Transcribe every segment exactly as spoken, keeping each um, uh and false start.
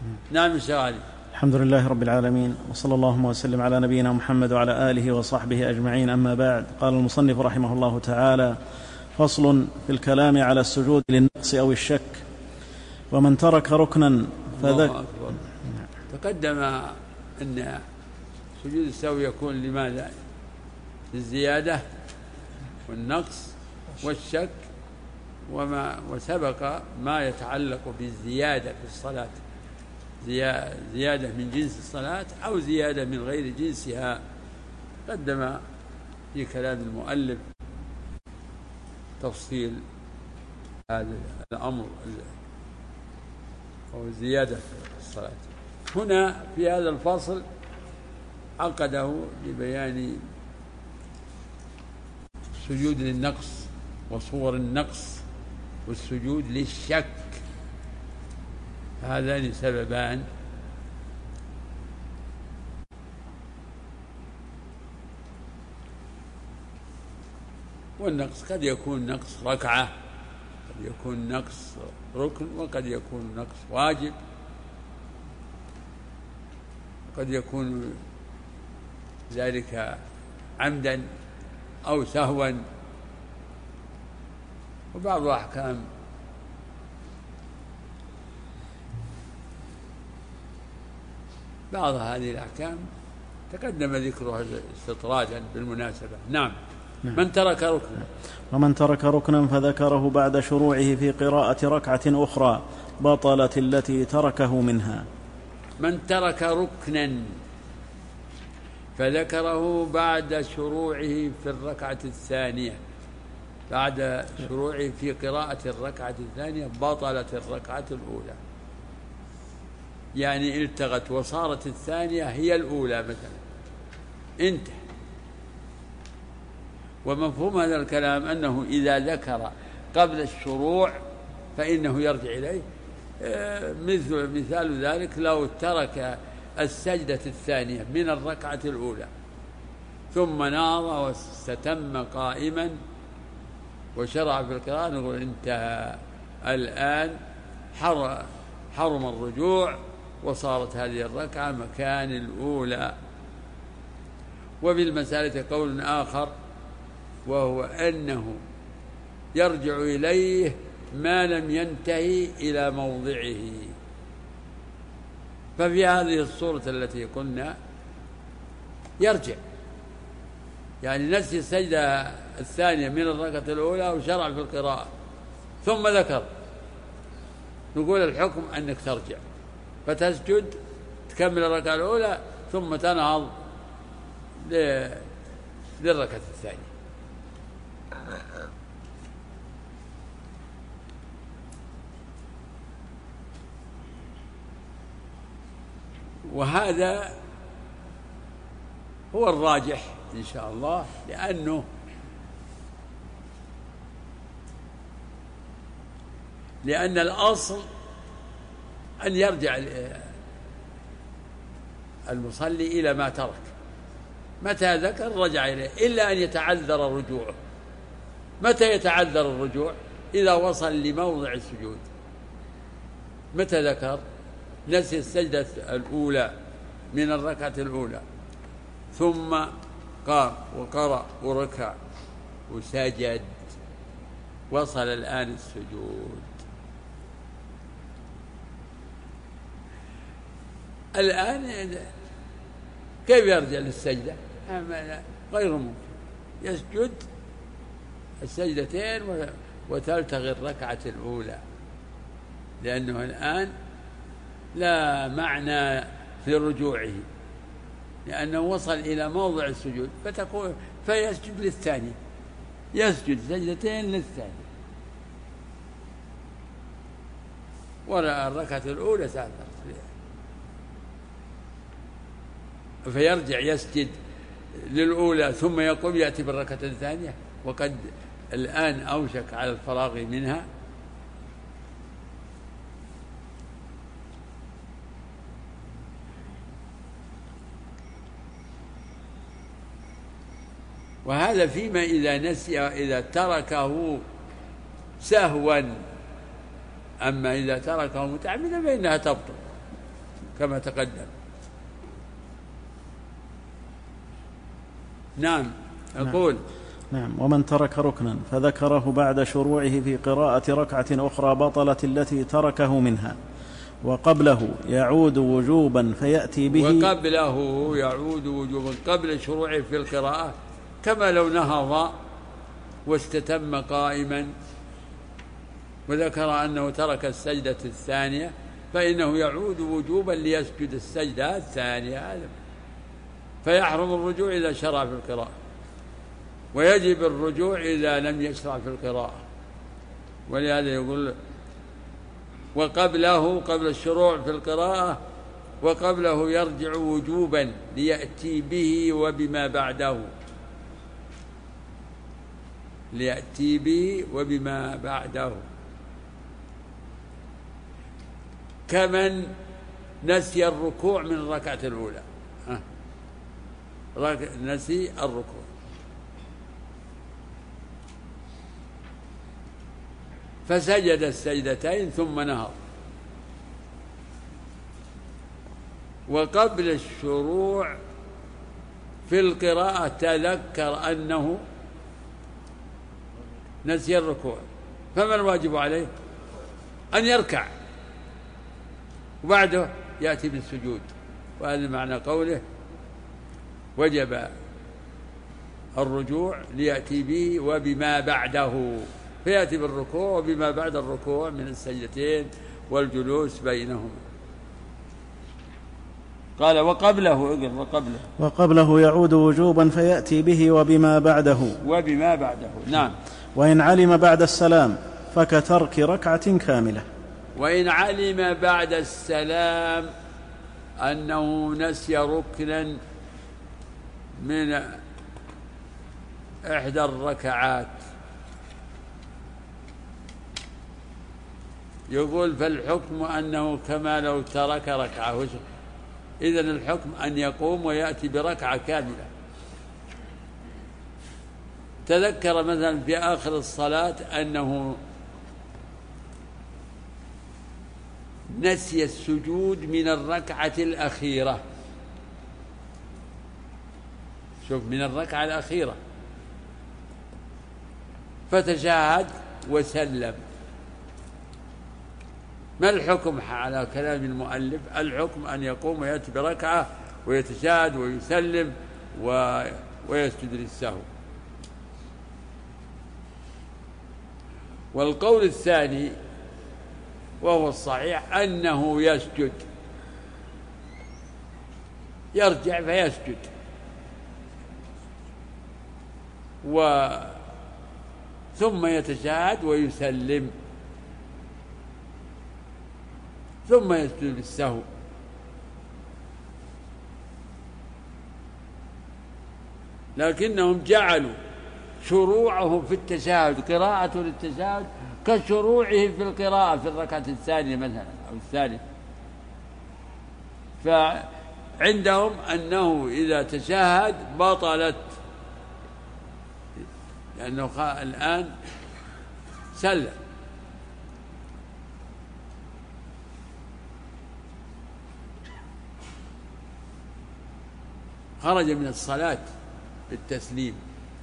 نعم سؤالي. الحمد لله رب العالمين، وصلى الله وسلم على نبينا محمد وعلى آله وصحبه أجمعين. أما بعد، قال المصنف رحمه الله تعالى: فصل في الكلام على السجود للنقص أو الشك. ومن ترك ركنا فذك تقدم أن سجود السهو يكون لماذا؟ للزيادة والنقص والشك، وما وسبق ما يتعلق بالزيادة في الصلاة، زيادة من جنس الصلاة أو زيادة من غير جنسها. قدم في كلام المؤلف تفصيل هذا الأمر أو الزيادة في الصلاة. هنا في هذا الفصل عقده لبيان السجود للنقص وصور النقص والسجود للشك. هذان سببان: والنقص قد يكون نقص ركعة، قد يكون نقص ركن، وقد يكون نقص واجب، قد يكون ذلك عمدا أو سهوا. وبعض أحكام بعض هذه الأحكام تقدم ذكرها استطرادا بالمناسبة. نعم. نعم. من ترك ركنا ومن ترك ركنا فذكره بعد شروعه في قراءة ركعة أخرى بطلت التي تركه منها. من ترك ركنا فذكره بعد شروعه في الركعة الثانية، بعد شروعه في قراءة الركعة الثانية بطلت الركعة الأولى، يعني التغت وصارت الثانية هي الأولى مثلا، انتهى. ومفهوم هذا الكلام أنه إذا ذكر قبل الشروع فإنه يرجع إليه. مثل مثال ذلك لو ترك السجدة الثانية من الركعة الأولى ثم ناض واستتم قائما وشرع في القراءة، نقول انتهى الآن، حرم الرجوع وصارت هذه الركعة مكان الأولى. وبالمسألة قول آخر، وهو أنه يرجع إليه ما لم ينتهي إلى موضعه. ففي هذه الصورة التي قلنا يرجع، يعني نسي السجدة الثانية من الركعة الأولى وشرع في القراءة ثم ذكر، نقول الحكم أنك ترجع فتسجد تكمل الركعة الأولى ثم تنهض للركعة الثانية. وهذا هو الراجح إن شاء الله، لأنه لأن الأصل أن يرجع المصلي إلى ما ترك، متى ذكر رجع إليه، إلا أن يتعذر رجوعه. متى يتعذر الرجوع؟ إذا وصل لموضع السجود. متى ذكر؟ نسي السجدة الأولى من الركعة الأولى ثم قام وقرأ وركع وسجد، وصل الآن السجود. الآن كيف يرجع للسجدة؟ غير ممكن، يسجد السجدتين وتلتغي الركعة الأولى، لأنه الآن لا معنى في رجوعه، لأنه وصل إلى موضع السجود، فتكون فيسجد للثاني، يسجد سجدتين للثاني، ولا الركعة الأولى سافر، فيرجع يسجد للأولى ثم يقوم يأتي بالركعة الثانية، وقد الآن أوشك على الفراغ منها. وهذا فيما إذا نسي، إذا تركه سهوا. أما إذا تركه متعمدا فإنها تبطل، كما تقدم. نعم. أقول نعم. ومن ترك ركنا فذكره بعد شروعه في قراءة ركعة أخرى بطلت التي تركه منها، وقبله يعود وجوبا فيأتي به وقبله يعود وجوبا قبل شروعه في القراءة، كما لو نهض واستتم قائما وذكر أنه ترك السجدة الثانية فإنه يعود وجوبا ليسجد السجدة الثانية، فيحرم الرجوع إذا شرع في القراءة، ويجب الرجوع إذا لم يشرع في القراءة. ولهذا يقول وقبله قبل الشروع في القراءة وقبله يرجع وجوبا ليأتي به وبما بعده، ليأتي به وبما بعده، كمن نسي الركوع من الركعة الأولى، نسي الركوع فسجد السجدتين ثم نهض، وقبل الشروع في القراءة تذكر أنه نسي الركوع، فما الواجب عليه؟ أن يركع وبعده يأتي بالسجود. وهذا معنى قوله وجب الرجوع ليأتي به وبما بعده، فيأتي بالركوع وبما بعد الركوع من السجدتين والجلوس بينهما. قال وقبله وقبله وقبله يعود وجوبا فيأتي به وبما بعده وبما بعده. نعم. وإن علم بعد السلام فكترك ركعة كاملة. وإن علم بعد السلام أنه نسي ركنا من إحدى الركعات، يقول فالحكم أنه كما لو ترك ركعة، إذن الحكم أن يقوم ويأتي بركعة كاملة. تذكر مثلا في آخر الصلاة أنه نسي السجود من الركعة الأخيرة، شوف من الركعة الأخيرة، فتشاهد وسلم. ما الحكم على كلام المؤلف؟ الحكم أن يقوم ويأتي بركعة ويتشاهد ويسلم ويسجد للسهو. والقول الثاني وهو الصحيح أنه يسجد، يرجع فيسجد و ثم يتشاهد ويسلم ثم يسجد للسهو. لكنهم جعلوا شروعه في التشهد قراءة للتشهد كشروعه في القراءة في الركعة الثانية مثلا أو الثالثة، فعندهم أنه إذا تشهد بطلت، لأنه الآن سلم. خرج من الصلاة بالتسليم.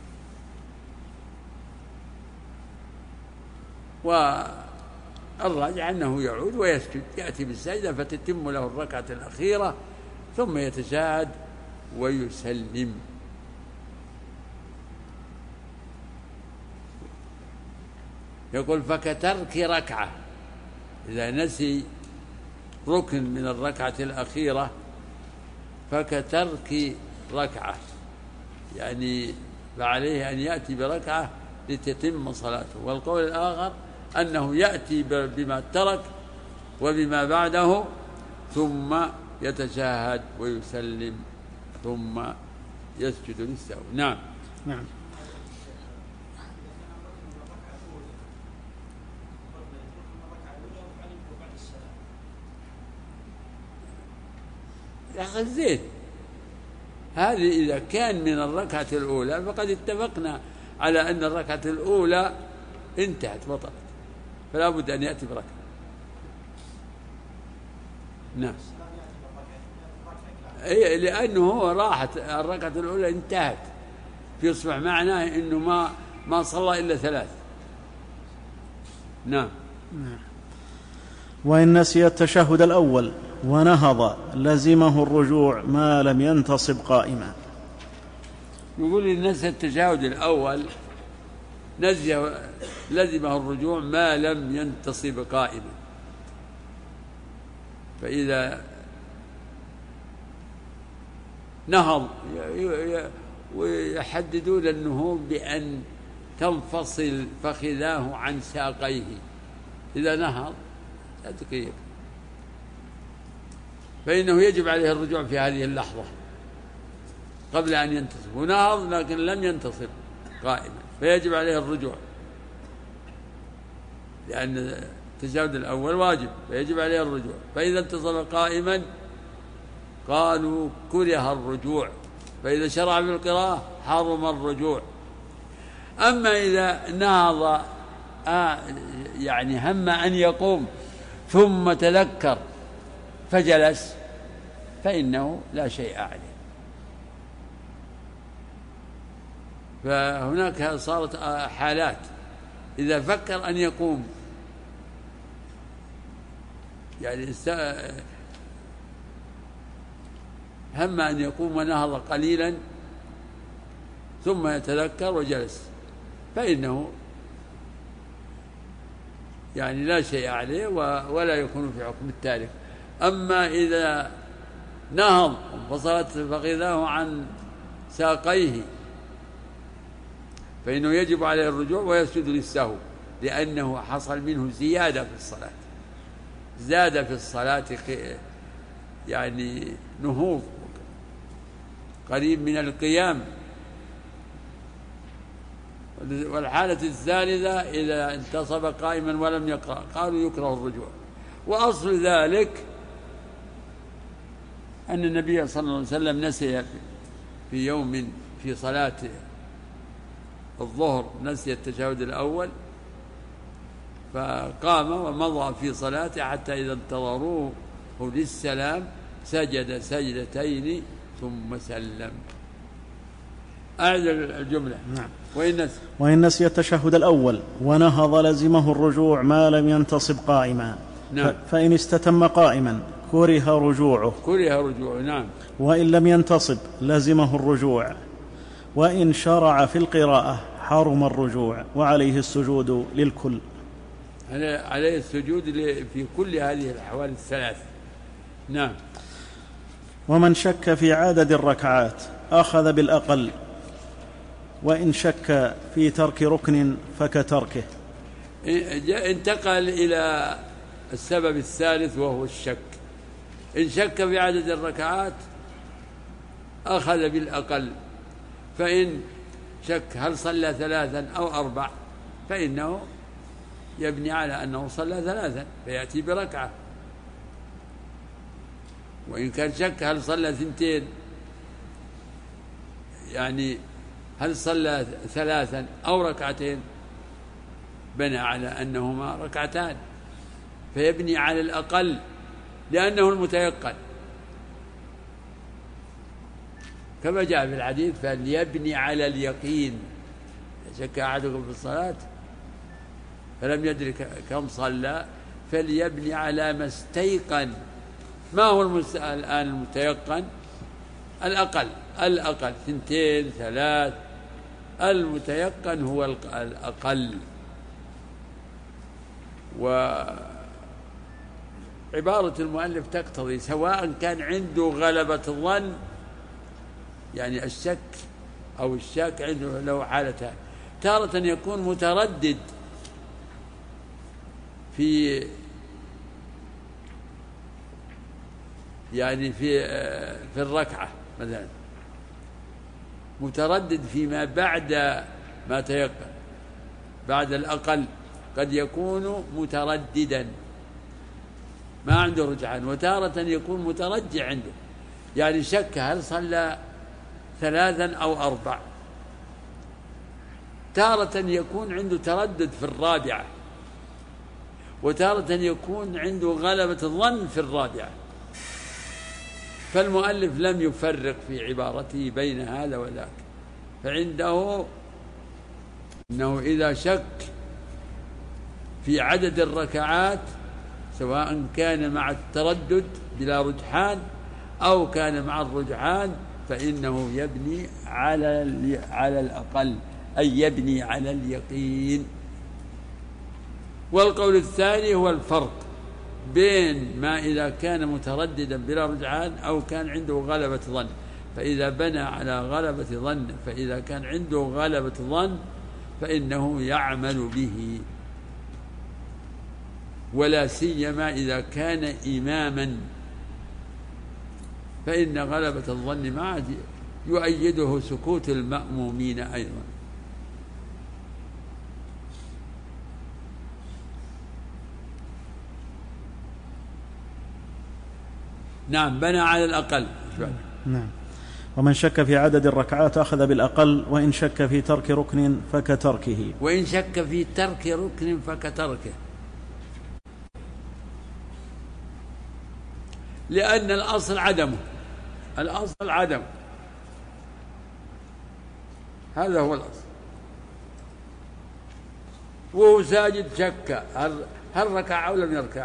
والراجع أنه يعود ويسجد، يأتي بالسجدة فتتم له الركعة الأخيرة ثم يتشاهد ويسلم. يقول فكترك ركعة، إذا نسي ركن من الركعة الأخيرة فكترك ركعة، يعني فعليه أن يأتي بركعة لتتم صلاته. والقول الآخر أنه يأتي بما ترك وبما بعده ثم يتشاهد ويسلم ثم يسجد للسهو. نعم. نعم. يا أخي زين، هذه إذا كان من الركعة الأولى فقد اتفقنا على أن الركعة الأولى انتهت بطلت، فلا بد أن يأتي بركعة. نعم. لأنه هو راحت الركعة الأولى انتهت، فيصبح معناه أنه ما ما صلى إلا ثلاث. نعم. وإن نسي التشهد الأول ونهض لزمه الرجوع ما لم ينتصب قائما. يقول إن نسي التشهد الأول نزي لزمه الرجوع ما لم ينتصب قائما. فإذا نهض ويحددون النهوض بأن تنفصل فخذاه عن ساقيه، إذا نهض لا تكيف، فإنه يجب عليه الرجوع في هذه اللحظة قبل أن ينتصب. ونهض لكن لم ينتصب قائما، فيجب عليه الرجوع، لأن التشهد الأول واجب فيجب عليه الرجوع. فإذا انتصب قائما قالوا كره الرجوع، فإذا شرع في القراءة حرم الرجوع. أما إذا نهض آه يعني هم أن يقوم ثم تذكر فجلس فإنه لا شيء عليه. فهناك صارت حالات إذا فكر أن يقوم، يعني هم أن يقوم ونهض قليلا ثم يتذكر وجلس، فإنه يعني لا شيء عليه ولا يكون في حكم التارك. أما إذا نهض وانفصلت فخذاه عن ساقيه فإنه يجب عليه الرجوع ويسجد للسهو، لأنه حصل منه زيادة في الصلاة، زاد في الصلاة يعني نهوض قريب من القيام. والحالة الثالثة إذا انتصب قائما ولم يقرأ قالوا يكره الرجوع. وأصل ذلك أن النبي صلى الله عليه وسلم نسي في يوم في صلاة الظهر نسي التشهد الأول فقام ومضى في صلاته حتى إذا انتظروه للسلام سجد سجدتين ثم سلم. أعد الجملة. نعم. وإن نسي وإن نسي التشهد الأول ونهض لزمه الرجوع ما لم ينتصب قائما. نعم. فإن استتم قائما كره رجوعه كره رجوعه. نعم. وإن لم ينتصب لزمه الرجوع. وإن شرع في القراءة حرم الرجوع وعليه السجود للكل. عليه السجود في كل هذه الأحوال الثلاث. نعم. ومن شك في عدد الركعات أخذ بالأقل، وإن شك في ترك ركن فكتركه. انتقل إلى السبب الثالث وهو الشك. إن شك في عدد الركعات أخذ بالأقل، فإن شك هل صلى ثلاثا أو أربع فإنه يبني على أنه صلى ثلاثا فيأتي بركعة. وإن كان شك هل صلى ثنتين يعني هل صلى ثلاثا أو ركعتين بنى على أنهما ركعتان فيبني على الأقل لأنه المتيقن، كما جاء في الحديث فليبني على اليقين. شك أحدكم في الصلاة فلم يدرك كم صلى فليبني على ما استيقن. ما هو الآن المتيقن؟ الأقل، الأقل ثنتين ثلاث، المتيقن هو الأقل. وعبارة المؤلف تقتضي سواء كان عنده غلبة الظن يعني الشك أو الشاك عنده له حالتان، تارة يكون متردد في يعني في في الركعة مثلا، متردد فيما بعد ما تيقن بعد الأقل، قد يكون مترددا ما عنده رجعان. وتارة يكون مترجع عنده يعني شك هل صلى ثلاثا أو أربع. تارة يكون عنده تردد في الرابعة، وتارة يكون عنده غلبة الظن في الرابعة. فالمؤلف لم يفرق في عبارته بين هذا وذاك، فعنده أنه إذا شك في عدد الركعات سواء كان مع التردد بلا رجحان أو كان مع الرجحان فإنه يبني على على الأقل، أي يبني على اليقين. والقول الثاني هو الفرق بين ما إذا كان مترددا بلا رجحان أو كان عنده غلبة ظن، فإذا بنى على غلبة ظن فإذا كان عنده غلبة ظن فإنه يعمل به، ولا سيما إذا كان إماما فإن غلبة الظن معه يؤيده سكوت المأمومين أيضا. نعم، بنى على الأقل. نعم. ومن شك في عدد الركعات أخذ بالأقل، وإن شك في ترك ركن فكتركه. وإن شك في ترك ركن فكتركه، لأن الأصل عدمه، الأصل عدمه، هذا هو الأصل. وهو ساجد شك هل ركع أو لم يركع،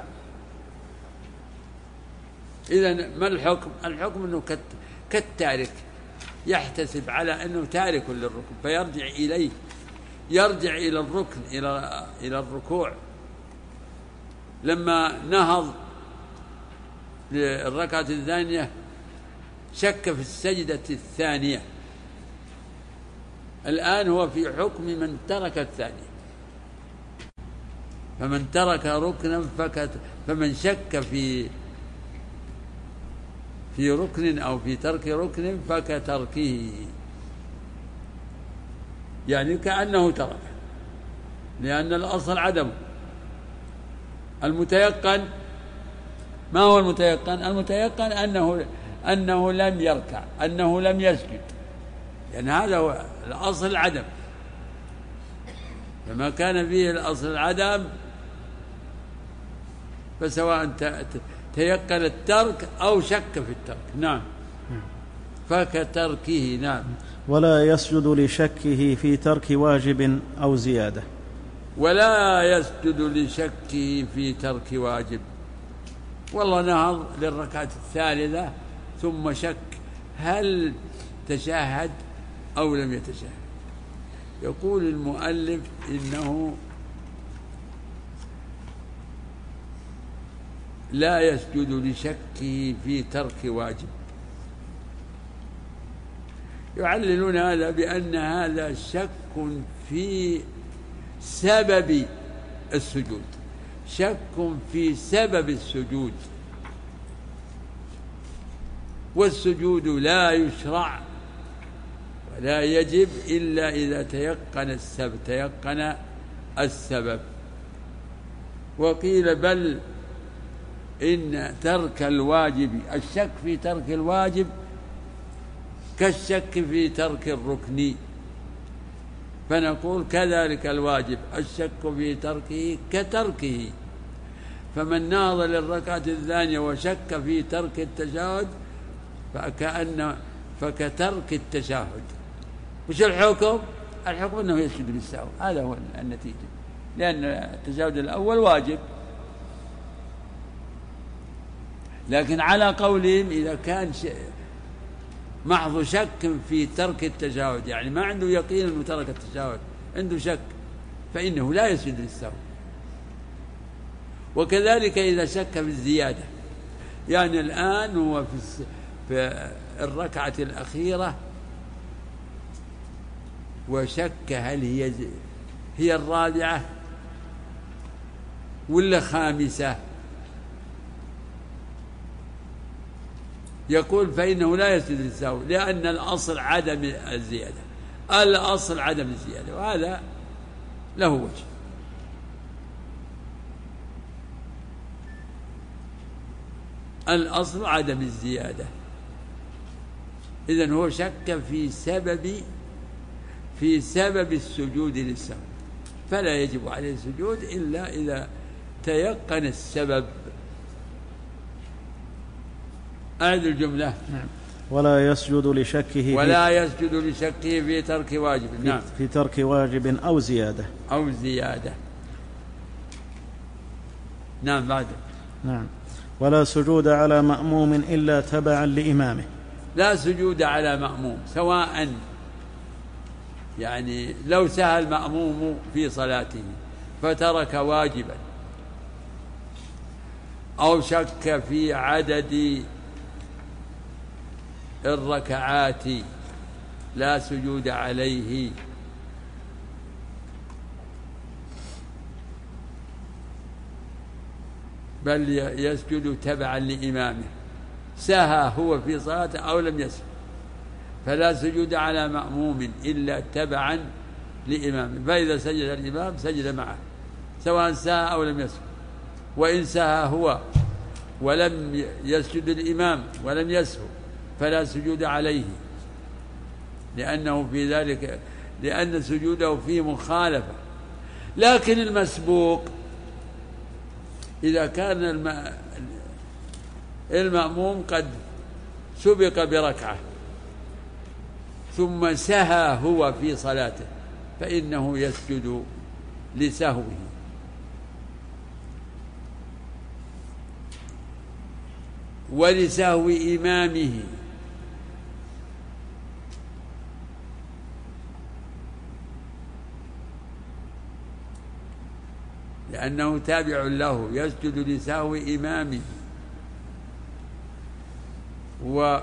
إذن ما الحكم؟ الحكم أنه كالتارك، يحتسب على أنه تارك للركن فيرجع إليه، يرجع إلى الركن إلى إلى الركوع. لما نهض للركعة الثانية شك في السجدة الثانية، الآن هو في حكم من ترك الثانية، فمن ترك ركنا فكت فمن شك في في ركن أو في ترك ركن فكتركه، يعني كأنه ترك، لأن الأصل عدم. المتيقن ما هو المتيقن؟ المتيقن أنه أنه لم يركع، أنه لم يسجد، لأن هذا هو الأصل العدم. فما كان فيه الأصل العدم فسواء تيقن الترك أو شك في الترك. نعم، فكتركه. نعم. ولا يسجد لشكه في ترك واجب أو زيادة. ولا يسجد لشكه في ترك واجب. والله نهض للركعة الثالثة ثم شك هل تشاهد أو لم يتشاهد، يقول المؤلف إنه لا يسجد لشكه في ترك واجب. يعللون هذا بأن هذا شك في سبب السجود، شك في سبب السجود، والسجود لا يشرع ولا يجب إلا إذا تيقن السبب تيقن السبب. وقيل بل إن ترك الواجب، الشك في ترك الواجب كالشك في ترك الركن، فنقول كذلك الواجب الشك في تركه كتركه. فمن نهض للركعة الثانية وشك في ترك التشهد فكأن فكترك التشهد. وش الحكم؟ الحكم أنه يسجد للسهو، هذا هو النتيجة، لأن التشهد الأول واجب. لكن على قولهم إذا كان محض شك في ترك التشهد، يعني ما عنده يقين أنه ترك التشهد، عنده شك، فإنه لا يسجد للسهو. وكذلك إذا شك في الزيادة، يعني الآن هو في الركعة الأخيرة وشك هل هي هي الرابعة ولا خامسة، يقول فإنه لا يسجد للسهو، لأن الأصل عدم الزيادة، الأصل عدم الزيادة، وهذا له وجه. الأصل عدم الزيادة، إذن هو شك في سبب في سبب السجود للسهو، فلا يجب عليه السجود إلا إذا تيقن السبب. أعد الجملة. نعم. ولا يسجد لشكه ولا يسجد لشكه في ترك واجب. في, نعم. في ترك واجب أو زيادة أو زيادة. نعم بعد. نعم. ولا سجود على مأموم إلا تبعا لإمامه. لا سجود على مأموم، سواء يعني لو سهى المأموم في صلاته فترك واجبا أو شك في عدد الركعات لا سجود عليه. بل يسجد تبعا لإمامه، سهى هو في صلاته أو لم يسهى، فلا سجود على مأموم إلا تبعا لإمامه، فإذا سجد الإمام سجد معه سواء سهى أو لم يسهى. وإن سهى هو ولم يسجد الإمام ولم يسهو فلا سجود عليه، لأنه في ذلك لأن سجوده فيه مخالفة. لكن المسبوق إذا كان المأموم قد سبق بركعة ثم سهى هو في صلاته فإنه يسجد لسهوه. ولسهو إمامه، لأنه تابع له، يسجد لسهو إمامه. و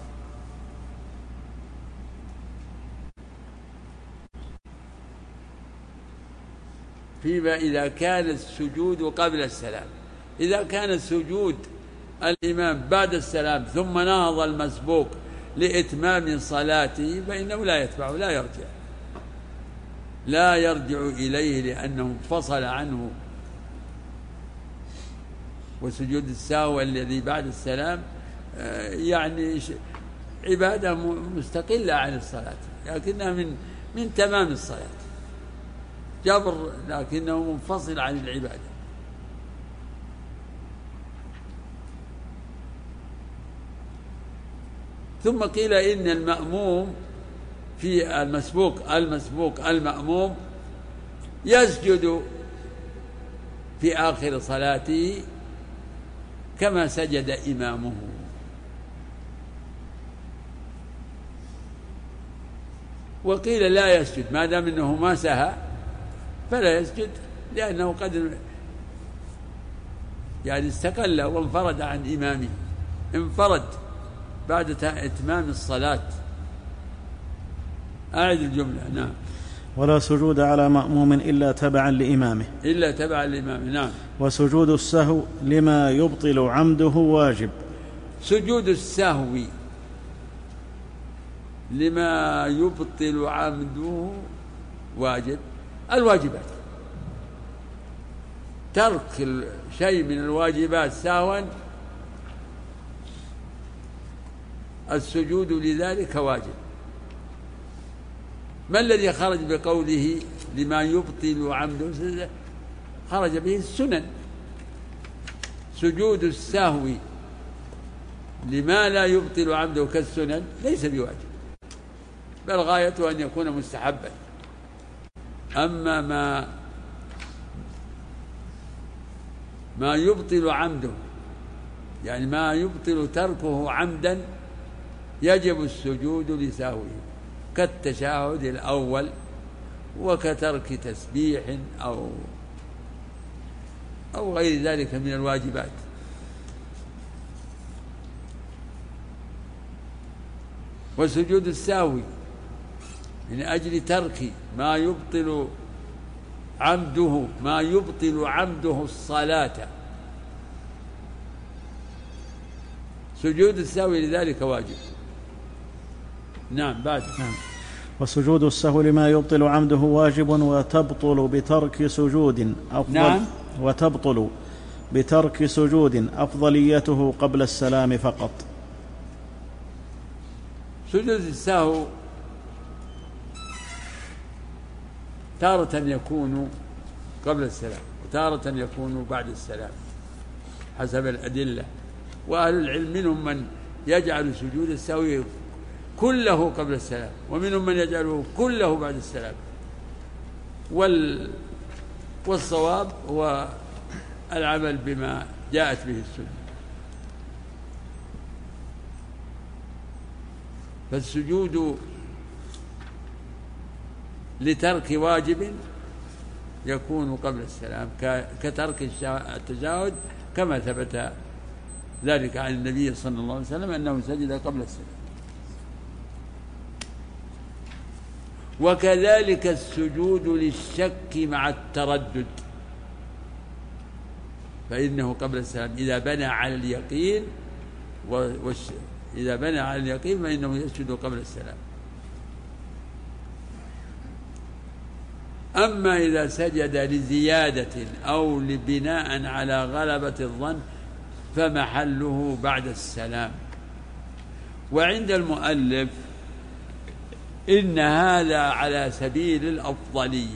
فيما إذا كان السجود قبل السلام. إذا كان السجود الإمام بعد السلام ثم نهض المسبوق لإتمام صلاته فإنه لا يتبعه، لا يرجع لا يرجع إليه لأنه انفصل عنه. وسجود السهو الذي بعد السلام يعني عبادة مستقلة عن الصلاة، لكنها من من تمام الصلاة، جبر لكنه منفصل عن العبادة. ثم قيل إن المأموم في المسبوق المسبوق المأموم يسجد في آخر صلاته كما سجد إمامه. وقيل لا يسجد ما دام أنه ما سهى فلا يسجد، لأنه قد يعني استقل وانفرد عن إمامه، انفرد بعد إتمام الصلاة. أعد الجملة. نعم. ولا سجود على مأموم إلا تبعا لإمامه. إلا تبعا لإمامه. نعم. وسجود السهو لما يبطل عمده واجب. سجود السهو لما يبطل عمده واجب. الواجبات، ترك شيء من الواجبات سهوا السجود لذلك واجب. ما الذي خرج بقوله لما يبطل عمده؟ خرج به السنن. سجود السهو لما لا يبطل عمده كالسنن ليس بواجب، بل غايته أن يكون مستحبا. أما ما ما يبطل عمده يعني ما يبطل تركه عمدا يجب السجود لسهوه، كالتشهد الأول وكترك تسبيح أو أو غير ذلك من الواجبات. وسجود السهو من أجل ترك ما يبطل عمده ما يبطل عمده الصلاة، سجود السهو لذلك واجب. نعم. بعد. نعم. وسجود السهو لما يبطل عمده واجب وتبطل بترك سجود أفضل. نعم. وتبطل بترك سجود أفضليته قبل السلام فقط. سجود السهو تارة يكون قبل السلام وتارة يكون بعد السلام حسب الأدلة. وأهل العلم منهم من يجعل سجود السهو كله قبل السلام، ومنهم من يجعله كله بعد السلام. وال والصواب هو العمل بما جاءت به السنة. فالسجود لترك واجب يكون قبل السلام كترك التشهد، كما ثبت ذلك عن النبي صلى الله عليه وسلم أنه سجد قبل السلام. وكذلك السجود للشك مع التردد، فإنه قبل السلام إذا بنى على اليقين، وإذا بنى على اليقين فإنه يسجد قبل السلام. أما إذا سجد لزيادة أو لبناء على غلبة الظن فمحله بعد السلام. وعند المؤلف إن هذا على سبيل الأفضلية،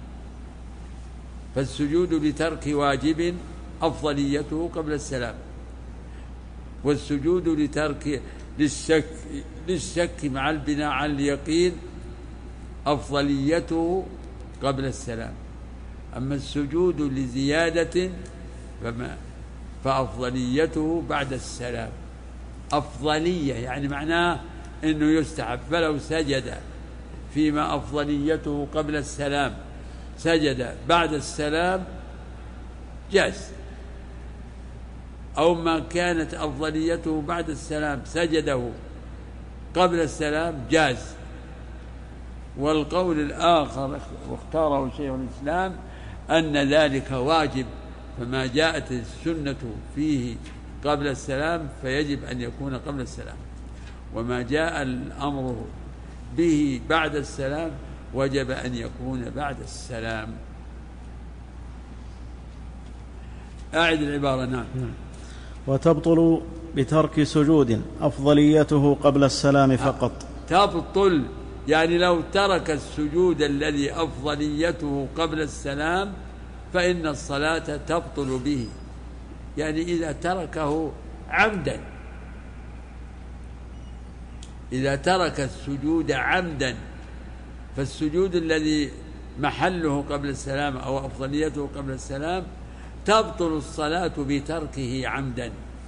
فالسجود لترك واجب أفضليته قبل السلام، والسجود لترك للشك, للشك مع البناء على اليقين أفضليته قبل السلام. أما السجود لزيادة فما فأفضليته بعد السلام. أفضلية يعني معناه أنه يستحب، فلو سجد فيما أفضليته قبل السلام سجد بعد السلام جاز، أو ما كانت أفضليته بعد السلام سجده قبل السلام جاز. والقول الآخر واختاره شيخ الإسلام أن ذلك واجب، فما جاءت السنة فيه قبل السلام فيجب أن يكون قبل السلام، وما جاء الأمر به بعد السلام وجب أن يكون بعد السلام. أعد العبارة. نعم. وتبطل بترك سجود أفضليته قبل السلام فقط. تبطل يعني لو ترك السجود الذي أفضليته قبل السلام فإن الصلاة تبطل به، يعني إذا تركه عمدا، إذا ترك السجود عمدا، فالسجود الذي محله قبل السلام أو أفضليته قبل السلام تبطل الصلاة بتركه عمدا،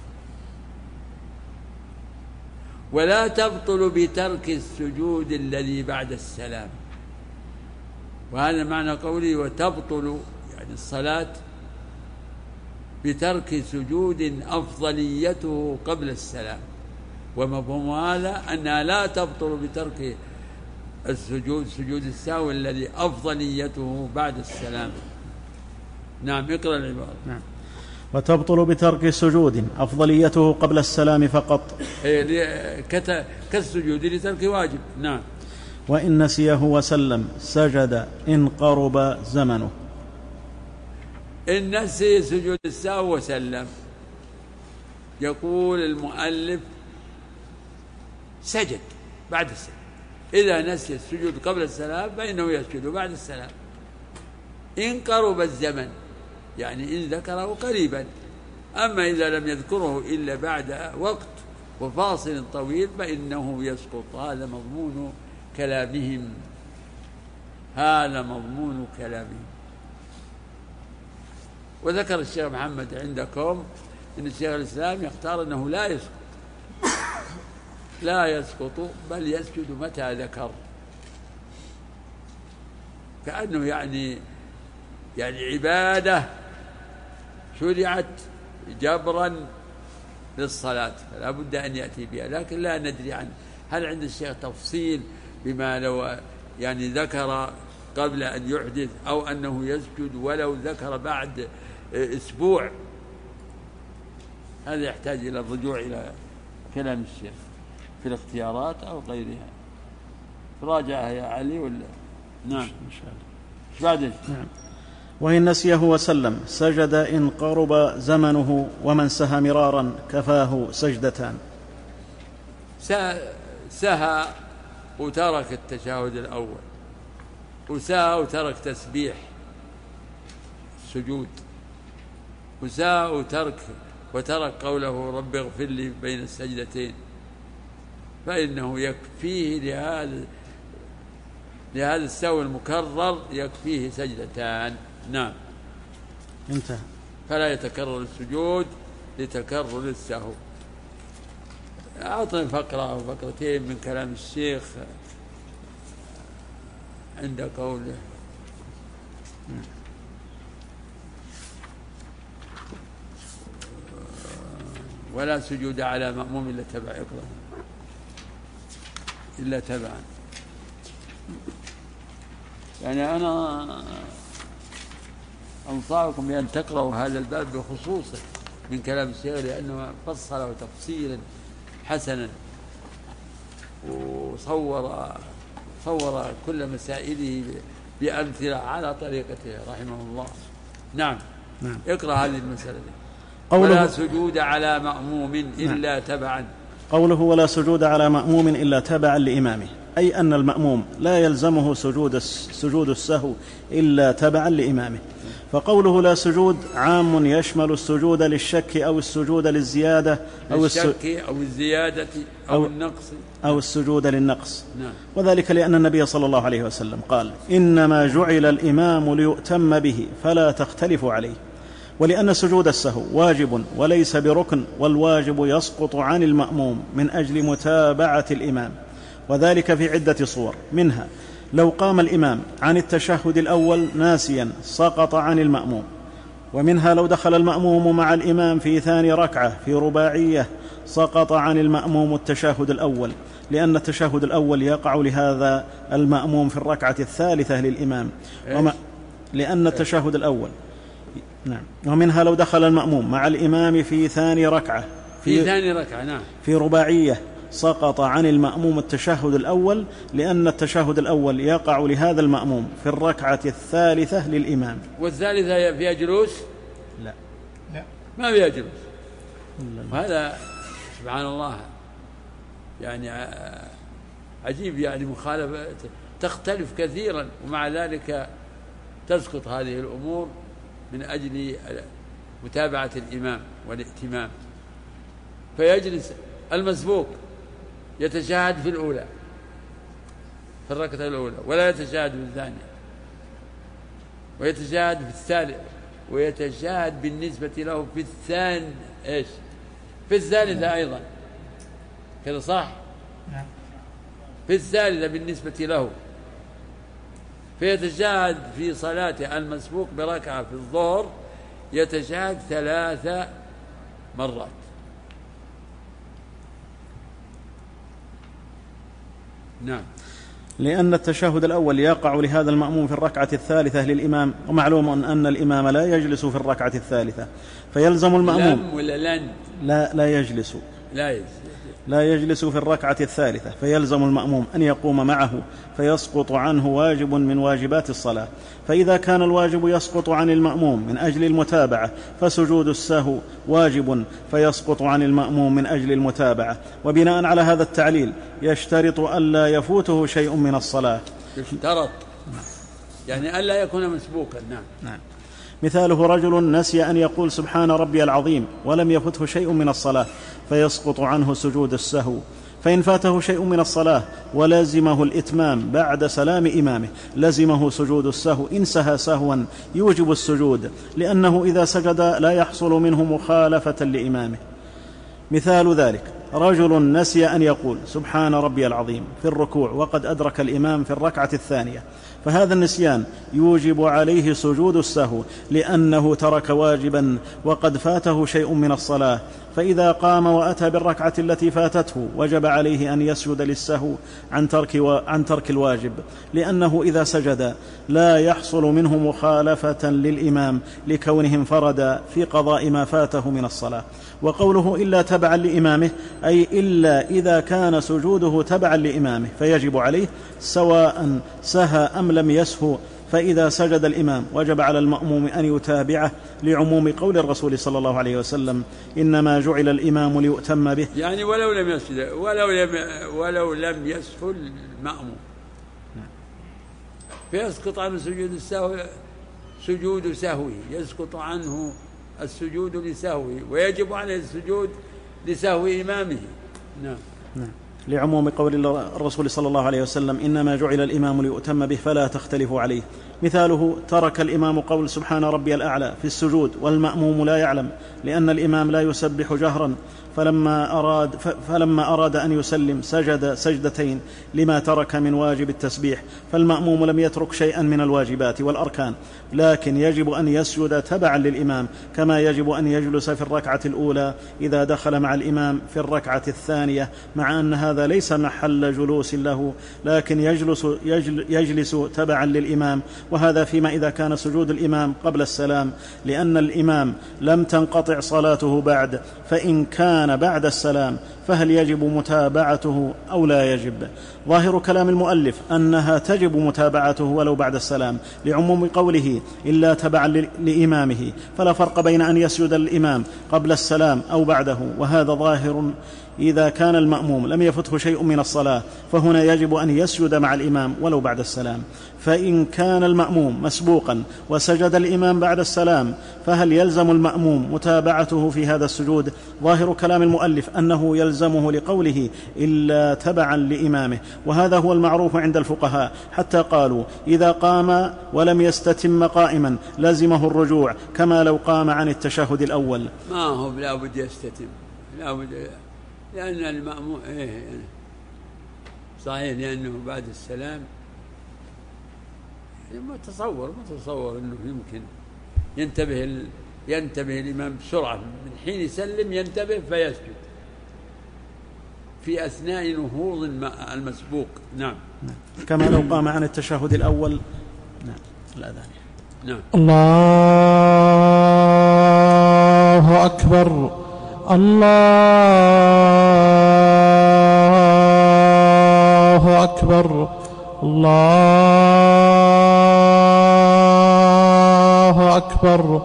ولا تبطل بترك السجود الذي بعد السلام. وهذا معنى قوله وتبطل يعني الصلاة بترك سجود أفضليته قبل السلام. ومفهوم هذا أنها لا تبطل بترك السجود سجود السهو الذي أفضليته بعد السلام. نعم. اقرأ العبارة. نعم. وتبطل بترك سجود أفضليته قبل السلام فقط، كالسجود لترك واجب. نعم. وإن نسيه وسلم سجد إن قرب زمنه. إن نسي سجود السهو وسلم، يقول المؤلف سجد بعد السلام. إذا نسي السجود قبل السلام فإنه يسجد بعد السلام إن قرب الزمن، يعني إن ذكره قريبا. أما إذا لم يذكره إلا بعد وقت وفاصل طويل فإنه يسقط. هذا مضمون كلامهم، هذا مضمون كلامهم. وذكر الشيخ محمد عندكم أن الشيخ الإسلام يختار أنه لا يسقط، لا يسقط بل يسجد متى ذكر، كأنه يعني يعني عبادة شرعت جبرا للصلاة فلا بد أن يأتي بها، لكن لا ندري عنه. هل عند الشيخ تفصيل بما لو يعني ذكر قبل أن يحدث أو أنه يسجد ولو ذكر بعد أسبوع؟ هذا يحتاج إلى الرجوع إلى كلام الشيخ في الاختيارات أو غيرها. راجعها يا علي ولا؟ نعم إن شاء الله. بعد نعم. وإن نسيه وسلم سجد إن قرب زمنه، ومن سهى مرارا كفاه سجدتان. سهى وترك التشهد الأول، وسهى وترك تسبيح السجود، وسهى وترك وترك قوله رب اغفر لي بين السجدتين، فإنه يكفيه لهذا لهذا السهو المكرر يكفيه سجدتان. نعم، انتهى. فلا يتكرر السجود لتكرر السهو. أعطني فقرة أو فقرتين من كلام الشيخ عند قوله ولا سجود على مأموم إلا تبع اقرأ إلا تبعا. يعني أنا أنصحكم بأن تقرأوا هذا الباب بخصوصه من كلام الشيخ، لأنه فصله تفصيلا حسنا وصور صور كل مسائله بأمثلة على طريقته رحمه الله. نعم, نعم. اقرأ هذه المسألة. ولا سجود على مأموم إلا نعم. تبعا. قوله ولا سجود على مأموم إلا تبعا لإمامه، أي أن المأموم لا يلزمه سجود سجود السهو إلا تبعا لإمامه. فقوله لا سجود عام يشمل السجود للشك أو السجود للزيادة أو الشك أو الزيادة أو, أو النقص أو السجود للنقص. نعم. وذلك لأن النبي صلى الله عليه وسلم قال إنما جعل الإمام ليؤتم به فلا تختلفوا عليه، ولأن سجود السهو واجب وليس بركن، والواجب يسقط عن المأموم من أجل متابعة الإمام، وذلك في عدة صور، منها لو قام الإمام عن التشهد الأول ناسيا سقط عن المأموم، ومنها لو دخل المأموم مع الإمام في ثاني ركعة في رباعية سقط عن المأموم التشهد الأول، لأن التشهد الأول يقع لهذا المأموم في الركعة الثالثة للإمام، وما لأن التشهد الأول نعم. ومنها لو دخل المأموم مع الإمام في ثاني ركعة في, في ثاني ركعة نعم في رباعية سقط عن المأموم التشهد الأول، لأن التشهد الأول يقع لهذا المأموم في الركعة الثالثة للإمام. والثالثة فيها جلوس؟ لا لا ما فيها جلوس. وهذا سبحان الله يعني عجيب، يعني مخالفة تختلف كثيرا، ومع ذلك تسقط هذه الأمور من أجل متابعة الإمام والائتمام. فيجلس المسبوق يتشاهد في الأولى في الركعة الأولى ولا يتشاهد في الثانية، ويتشاهد في الثالث، ويتشاهد بالنسبة له في الثاني إيش في الثالثة أيضا كذا صح؟ في الثالثة بالنسبة له، فيتشاهد في صلاة المسبوق بركعة في الظهر يتشاهد ثلاث مرات. نعم. لأن التشهد الأول يقع لهذا المأموم في الركعة الثالثة للإمام، ومعلوم أن الإمام لا يجلس في الركعة الثالثة، فيلزم المأموم لم ولا لن لا لا يجلس لا يجلس لا يجلس في الركعة الثالثة، فيلزم المأموم أن يقوم معه، فيسقط عنه واجب من واجبات الصلاة. فإذا كان الواجب يسقط عن المأموم من أجل المتابعة فسجود السهو واجب فيسقط عن المأموم من أجل المتابعة. وبناء على هذا التعليل يشترط ألا يفوته شيء من الصلاة. يشترط يعني ألا يكون مسبوقا. نعم. نعم. مثاله رجل نسي أن يقول سبحان ربي العظيم ولم يفته شيء من الصلاة فيسقط عنه سجود السهو. فإن فاته شيء من الصلاة ولازمه الإتمام بعد سلام إمامه لزمه سجود السهو إن سهى سهوا يوجب السجود، لأنه إذا سجد لا يحصل منه مخالفة لإمامه. مثال ذلك رجل نسي أن يقول سبحان ربي العظيم في الركوع وقد أدرك الإمام في الركعة الثانية، فهذا النسيان يوجب عليه سجود السهو لأنه ترك واجبا وقد فاته شيء من الصلاة، فإذا قام وأتى بالركعة التي فاتته وجب عليه أن يسجد للسهو عن ترك, و... عن ترك الواجب، لأنه إذا سجد لا يحصل منه مخالفة للإمام لكونه انفرد في قضاء ما فاته من الصلاة. وقوله إلا تبعا لإمامه أي إلا إذا كان سجوده تبعا لإمامه فيجب عليه سواء سهى أم لم يسهو، فإذا سجد الإمام وجب على المأموم أن يتابعه لعموم قول الرسول صلى الله عليه وسلم إنما جعل الإمام ليؤتم به، يعني ولو لم يسجد ولو لم ولو لم يسهو المأموم فيسقط عنه سجود السهو سجود سهوه يسقط عنه السجود لسهوه، ويجب عليه السجود لسهو إمامه. نعم. نعم. لعموم قول الرسول صلى الله عليه وسلم: إنما جعل الإمام ليؤتم به فلا تختلفوا عليه. مثاله: ترك الإمام قول سبحان ربي الأعلى في السجود والمأموم لا يعلم، لأن الإمام لا يسبح جهرا، فلما أراد, فلما أراد أن يسلم سجد سجدتين لما ترك من واجب التسبيح، فالمأموم لم يترك شيئا من الواجبات والأركان، لكن يجب أن يسجد تبعا للإمام، كما يجب أن يجلس في الركعة الأولى إذا دخل مع الإمام في الركعة الثانية، مع أن هذا ليس محل جلوس له، لكن يجلس, يجل يجلس تبعا للإمام. وهذا فيما إذا كان سجود الإمام قبل السلام، لأن الإمام لم تنقطع صلاته بعد، فإن كان بعد السلام فهل يجب متابعته أو لا يجب؟ ظاهر كلام المؤلف أنها تجب متابعته ولو بعد السلام، لعموم قوله: إلا تبعا لإمامه، فلا فرق بين أن يسجد الإمام قبل السلام أو بعده، وهذا ظاهر إذا كان المأموم لم يفته شيء من الصلاة، فهنا يجب أن يسجد مع الإمام ولو بعد السلام. فإن كان المأموم مسبوقا وسجد الإمام بعد السلام، فهل يلزم المأموم متابعته في هذا السجود؟ ظاهر كلام المؤلف أنه يلزمه لقوله: إلا تبعا لإمامه، وهذا هو المعروف عند الفقهاء، حتى قالوا: إذا قام ولم يستتم قائما لزمه الرجوع، كما لو قام عن التشهد الأول. ما هو لا بد يستتم، لا بد، لأن المأموم إيه يعني صحيح، لأنه بعد السلام متصور متصور أنه يمكن ينتبه ال... ينتبه الإمام بسرعة، من حين يسلم ينتبه فيسجد في أثناء نهوض المسبوق. نعم. كما لو قام عن التشهد الأول. نعم. الأذان. نعم. الله أكبر، الله أكبر، الله أكبر،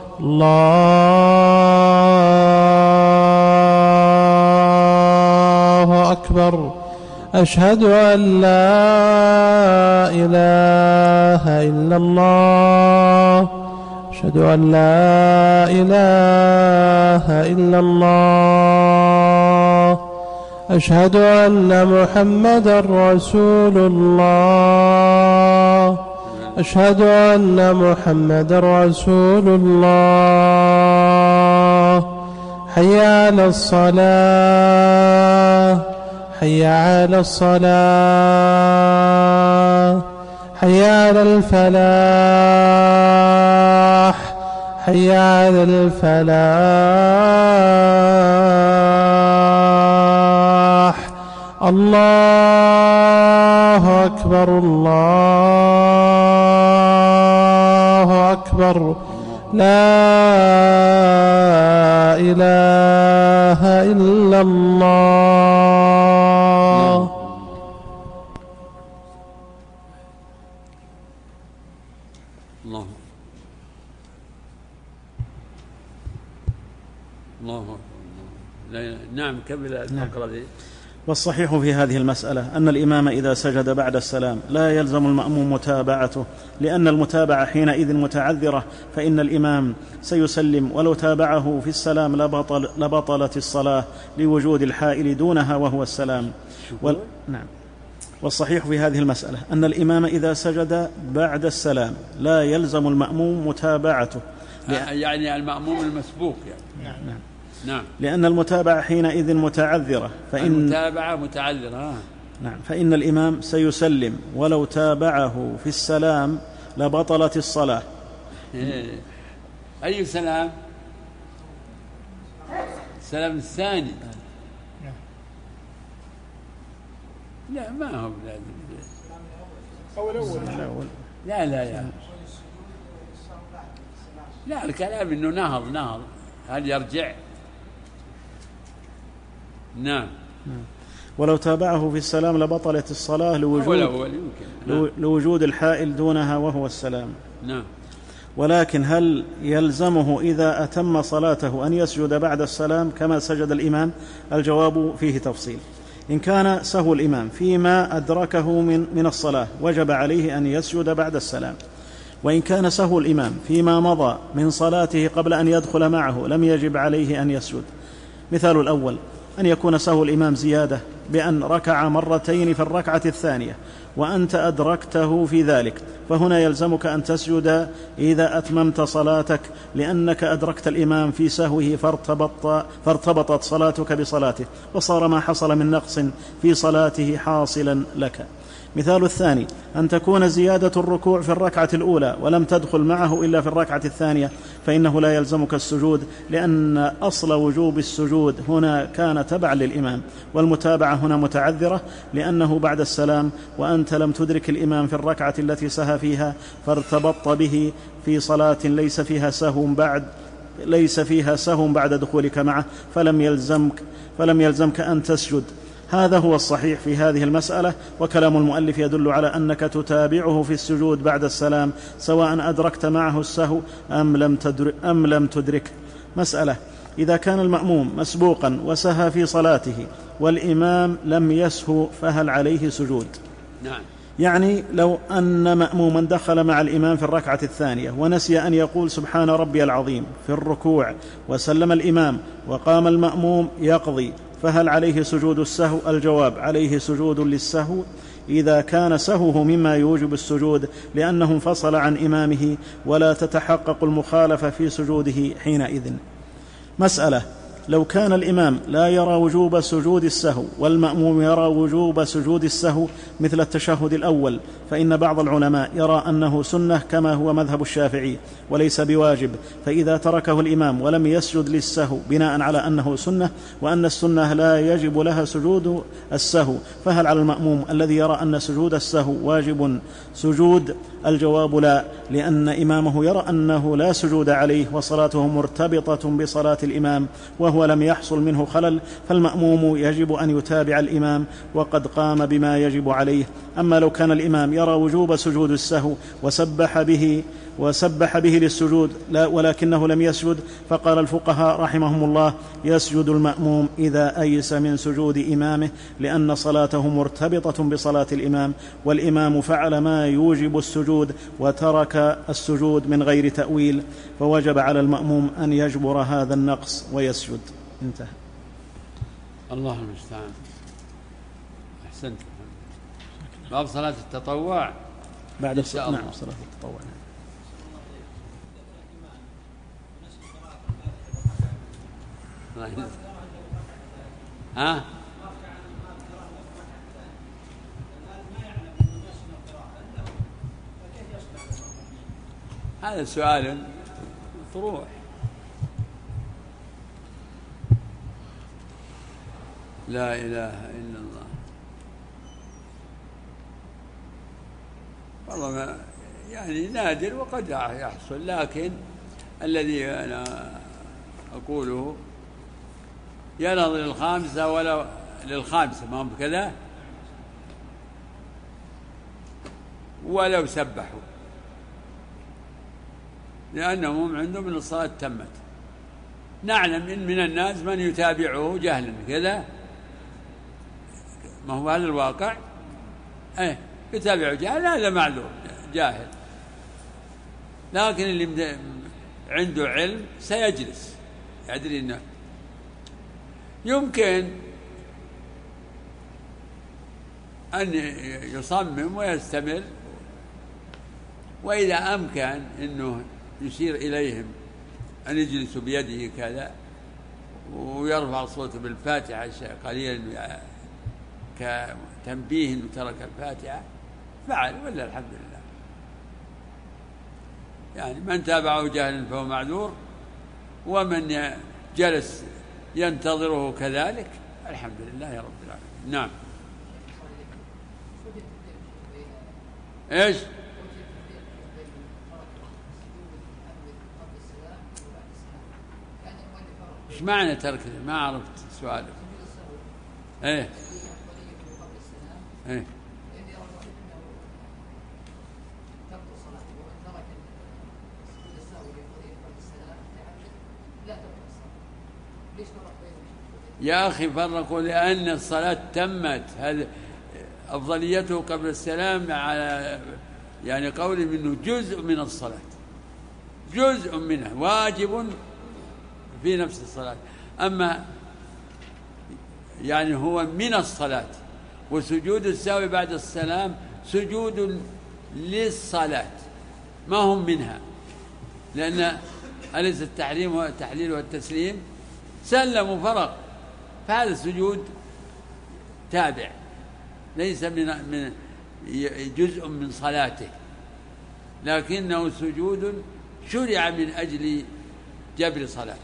الله أكبر. أشهد أن لا إله إلا الله، أشهد أن لا إله إلا الله، أشهد أن محمدا رسول الله، أشهد أن محمدا رسول الله. حي على الصلاة، حي على الصلاة، حي على الفلاح، حي على الفلاح. الله أكبر، الله أكبر، لا إله إلا الله. الله الله نعم. كمل الفقرة دي. والصحيح في هذه المسألة أن الإمام إذا سجد بعد السلام لا يلزم المأموم متابعته، لأن المتابعة حينئذ متعذرة، فإن الإمام سيسلم، ولو تابعه في السلام لبطل لبطلت الصلاة لوجود الحائل دونها وهو السلام. وال... نعم. والصحيح في هذه المسألة أن الإمام إذا سجد بعد السلام لا يلزم المأموم متابعته، لأ... يعني المأموم المسبوق يعني. نعم. نعم. نعم. لأن المتابعة حينئذ متعذرة، فإن المتابعة متعذرة. آه. نعم. فإن الإمام سيسلم، ولو تابعه في السلام لبطلت الصلاة. إيه. أي سلام؟ السلام الثاني. لا ما هو لازم. أو الأول. لا لا لا لا الكلام إنه نهض نهض هل يرجع؟ نعم. نعم. ولو تابعه في السلام لبطلت الصلاة لوجود, أول يمكن. نعم. لوجود الحائل دونها وهو السلام. نعم. ولكن هل يلزمه إذا أتم صلاته أن يسجد بعد السلام كما سجد الإمام؟ الجواب فيه تفصيل. إن كان سهو الإمام فيما أدركه من, من الصلاة وجب عليه أن يسجد بعد السلام، وإن كان سهو الإمام فيما مضى من صلاته قبل أن يدخل معه لم يجب عليه أن يسجد. مثال الأول أن يكون سهو الإمام زيادة بأن ركع مرتين في الركعة الثانية وأنت أدركته في ذلك، فهنا يلزمك أن تسجد إذا أتممت صلاتك، لأنك أدركت الإمام في سهوه فارتبط فارتبطت صلاتك بصلاته، وصار ما حصل من نقص في صلاته حاصلا لك. مثال الثاني أن تكون زيادة الركوع في الركعة الأولى ولم تدخل معه إلا في الركعة الثانية، فإنه لا يلزمك السجود، لأن أصل وجوب السجود هنا كان تبعا للإمام، والمتابعة هنا متعذرة لأنه بعد السلام وأنت لم تدرك الإمام في الركعة التي سهى فيها، فارتبطت به في صلاة ليس فيها سهو بعد ليس فيها سهو بعد دخولك معه، فلم يلزمك فلم يلزمك أن تسجد. هذا هو الصحيح في هذه المسألة، وكلام المؤلف يدل على أنك تتابعه في السجود بعد السلام سواء أدركت معه السهو أم لم تدرك, أم لم تدرك. مسألة: إذا كان المأموم مسبوقا وسهى في صلاته والإمام لم يسهو فهل عليه سجود؟ نعم. يعني لو أن مأموما دخل مع الإمام في الركعة الثانية ونسي أن يقول سبحان ربي العظيم في الركوع وسلم الإمام وقام المأموم يقضي، فهل عليه سجود السهو؟ الجواب: عليه سجود للسهو إذا كان سهوه مما يوجب السجود، لأنه انفصل عن إمامه ولا تتحقق المخالفة في سجوده حينئذ. مسألة: لو كان الإمام لا يرى وجوب سجود السهو والمأموم يرى وجوب سجود السهو مثل التشهد الأول، فإن بعض العلماء يرى أنه سنة كما هو مذهب الشافعي وليس بواجب، فإذا تركه الإمام ولم يسجد للسهو بناء على أنه سنة وأن السنة لا يجب لها سجود السهو، فهل على المأموم الذي يرى أن سجود السهو واجب سجود؟ الجواب: لا، لأن إمامه يرى أنه لا سجود عليه وصلاته مرتبطة بصلاة الإمام وهو لم يحصل منه خلل، فالمأموم يجب أن يتابع الإمام وقد قام بما يجب عليه. أما لو كان الإمام يرى وجوب سجود السهو وسبح به وسبح به للسجود لا ولكنه لم يسجد، فقال الفقهاء رحمهم الله: يسجد المأموم إذا أيس من سجود إمامه، لأن صلاته مرتبطة بصلاة الإمام، والإمام فعل ما يوجب السجود وترك السجود من غير تأويل، فوجب على المأموم أن يجبر هذا النقص ويسجد. انتهى. الله المستعان. أحسنت. باب صلاة التطوع بعد الصلاة. نعم، صلاة التطوع. ها؟ هذا سؤال مطروح. لا إله إلا الله. والله يعني نادر وقد يحصل، لكن الذي أنا أقوله ينظر للخامسة ولو للخامسة ما هم كذا ولو سبحوا، لأنهم عندهم من الصلاة تمت. نعلم إن من الناس من يتابعه جهلا كذا، ما هو هذا الواقع، ايه يتابعه جهلا، هذا معذور جاهل، لكن اللي عنده علم سيجلس يدري انه يمكن أن يصمم ويستمر، وإذا أمكن أنه يشير إليهم أن يجلسوا بيده كذا ويرفع صوته بالفاتحة قليلا كتنبيه أنه ترك الفاتحة، فعل، ولا الحمد لله. يعني من تابعه جهلا فهو معذور، ومن جلس ينتظره كذلك الحمد لله رب العالمين. نعم. ايش ايش معنى ترك؟ ما عرفت سؤالك. ايه ايه يا أخي فرقوا، لأن الصلاة تمت، هذا أفضليته قبل السلام على يعني قولي منه جزء من الصلاة، جزء منها واجب في نفس الصلاة. أما يعني هو من الصلاة، وسجود السهو بعد السلام سجود للصلاة ما هم منها، لأن أليس التحريم والتحليل والتسليم سلم وفرغ، فهذا السجود تابع ليس من من جزء من صلاته، لكنه سجود شرع من أجل جبر صلاته.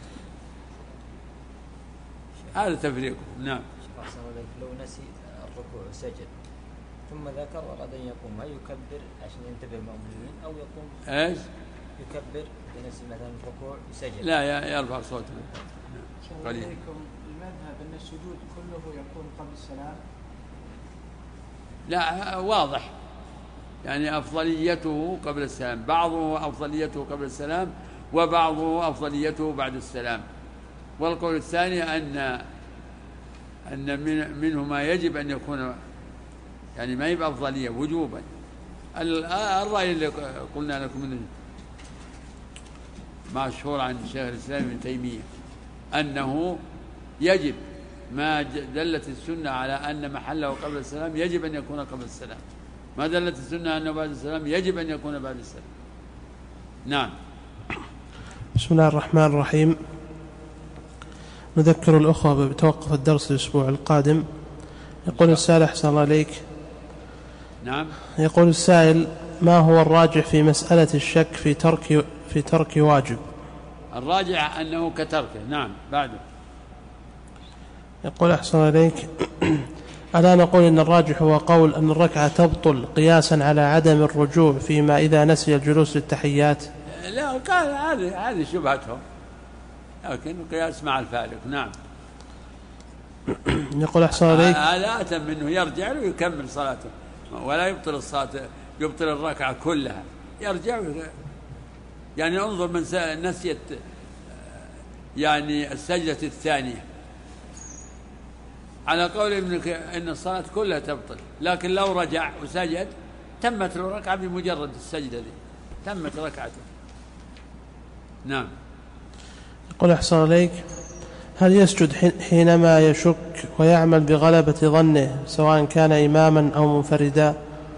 هذا تفريقه. نعم. لو نسي الركوع وسجد ثم ذكر أراد أن يقوم، هل يكبر عشان ينتبه المأمومين أو يقوم؟ إيش؟ يكبر بنسي مثلا الركوع وسجد. لا، يرفع صوته قليلا. المذهب أن السجود كله يكون قبل السلام؟ لا، واضح، يعني أفضليته قبل السلام، بعضه أفضليته قبل السلام وبعضه أفضليته بعد السلام. والقول الثاني أن أن من منه ما يجب أن يكون، يعني ما يبقى أفضلية وجوبا. الرأي اللي قلنا لكم منه مشهور عن الشيخ الإسلام ابن تيمية أنه يجب ما دلت السنة على أن محله قبل السلام يجب أن يكون قبل السلام، ما دلت السنة أنه بعد السلام يجب أن يكون بعد السلام. نعم. بسم الله الرحمن الرحيم. نذكر الأخوة بتوقف الدرس الأسبوع القادم. يقول السائل أحسن الله عليك. نعم. يقول السائل: ما هو الراجح في مسألة الشك في ترك في ترك واجب؟ الراجح أنه كتركه. نعم. بعده يقول أحسن عليك: ألا نقول إن الراجح هو قول أن الركعة تبطل قياسا على عدم الرجوع فيما إذا نسي الجلوس للتحيات؟ لا، قال هذه هذه شبهتهم، لكن القياس مع الفارق. نعم. يقول أحسن عليك: هذا أتم منه يرجع ويكمل صلاته ولا يبطل الصلاة، يبطل الركعة كلها، يرجع. يعني انظر من نسيت يعني السجدة الثانية على قول ابنك إن الصلاة كلها تبطل، لكن لو رجع وسجد تمت له ركعة بمجرد السجدة دي، تمت ركعته. نعم. يقول أحسن عليك: هل يسجد حينما يشك ويعمل بغلبة ظنه سواء كان إماما أو منفردا؟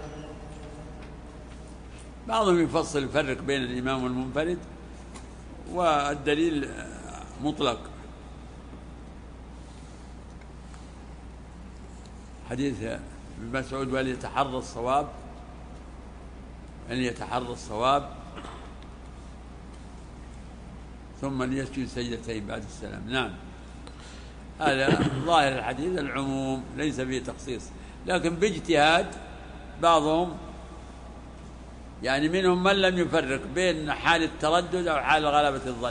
بعضهم يفصل يفرق بين الإمام والمنفرد، والدليل مطلق. حديث ابن مسعود: وليتحرى الصواب، أن يتحرى الصواب ثم ليسجد سجدتين بعد السلام. نعم. هذا ظاهر الحديث العموم ليس فيه تخصيص، لكن باجتهاد بعضهم يعني منهم من لم يفرق بين حال التردد أو حال غلبة الظن،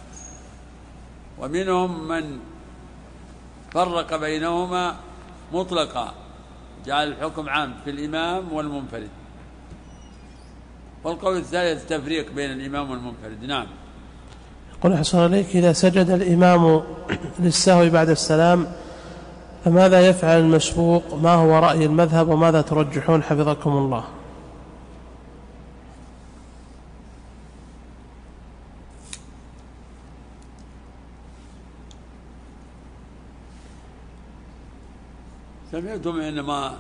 ومنهم من فرق بينهما مطلقا، جعل الحكم عام في الإمام والمنفرد. والقول الثالث تفريق بين الإمام والمنفرد. نعم. يقول أحسن عليك: إذا سجد الإمام للسهو بعد السلام فماذا يفعل المسبوق؟ ما هو رأي المذهب وماذا ترجحون حفظكم الله؟ سمعتم إنما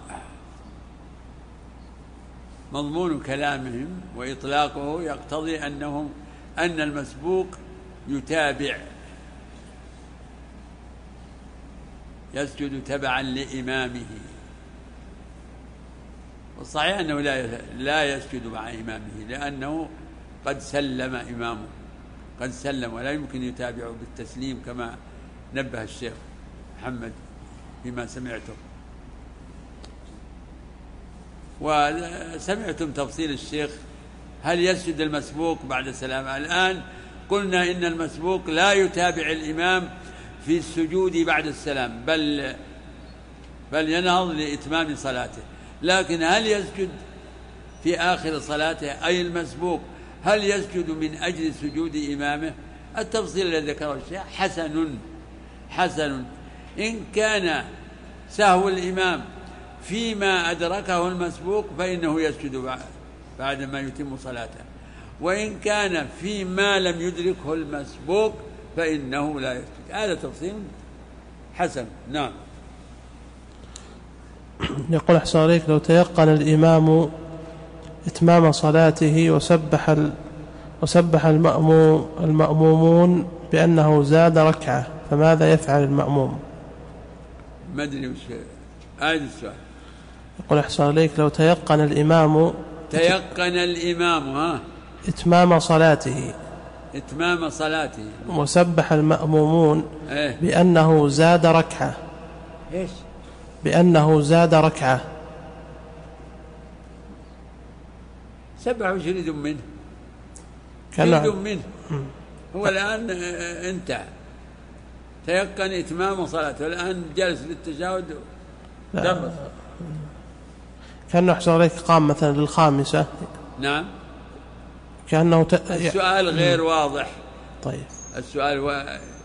مضمون كلامهم وإطلاقه يقتضي أنهم أن المسبوق يتابع، يسجد تبعا لإمامه، والصحيح أنه لا لا يسجد مع إمامه لأنه قد سلم إمامه، قد سلم، ولا يمكن يتابعه بالتسليم كما نبه الشيخ محمد فيما سمعته. وسمعتم تفصيل الشيخ هل يسجد المسبوق بعد السلام. الآن قلنا إن المسبوق لا يتابع الإمام في السجود بعد السلام، بل بل ينهض لإتمام صلاته، لكن هل يسجد في آخر صلاته أي المسبوق هل يسجد من أجل سجود إمامه؟ التفصيل الذي ذكره الشيخ حسن حسن إن كان سهو الإمام فيما أدركه المسبوق فإنه يسجد بعد ما يتم صلاته. وإن كان فيما لم يدركه المسبوق فإنه لا يسجد. هذا تفصيل حسن. نعم. يقول أحسن عليك لو تيقن الإمام إتمام صلاته وسبح ال... وسبح المأموم المأمومون بأنه زاد ركعة فماذا يفعل المأموم؟ ما أدري وش هذا السؤال. يقول أحسن عليك لو تيقن الإمام تيقن الإمام ها إتمام صلاته إتمام صلاته وسبح المأمومون إيه؟ بأنه زاد ركعة إيش؟ بأنه زاد ركعة سبح وش يريد منه؟ كان يريد منه هو الآن انتهى تيقن إتمام صلاته الآن جلس للتشهد درس. كأنه أحسن عليك قام مثلا للخامسة. نعم. كأنه ت... السؤال غير واضح. طيب السؤال و...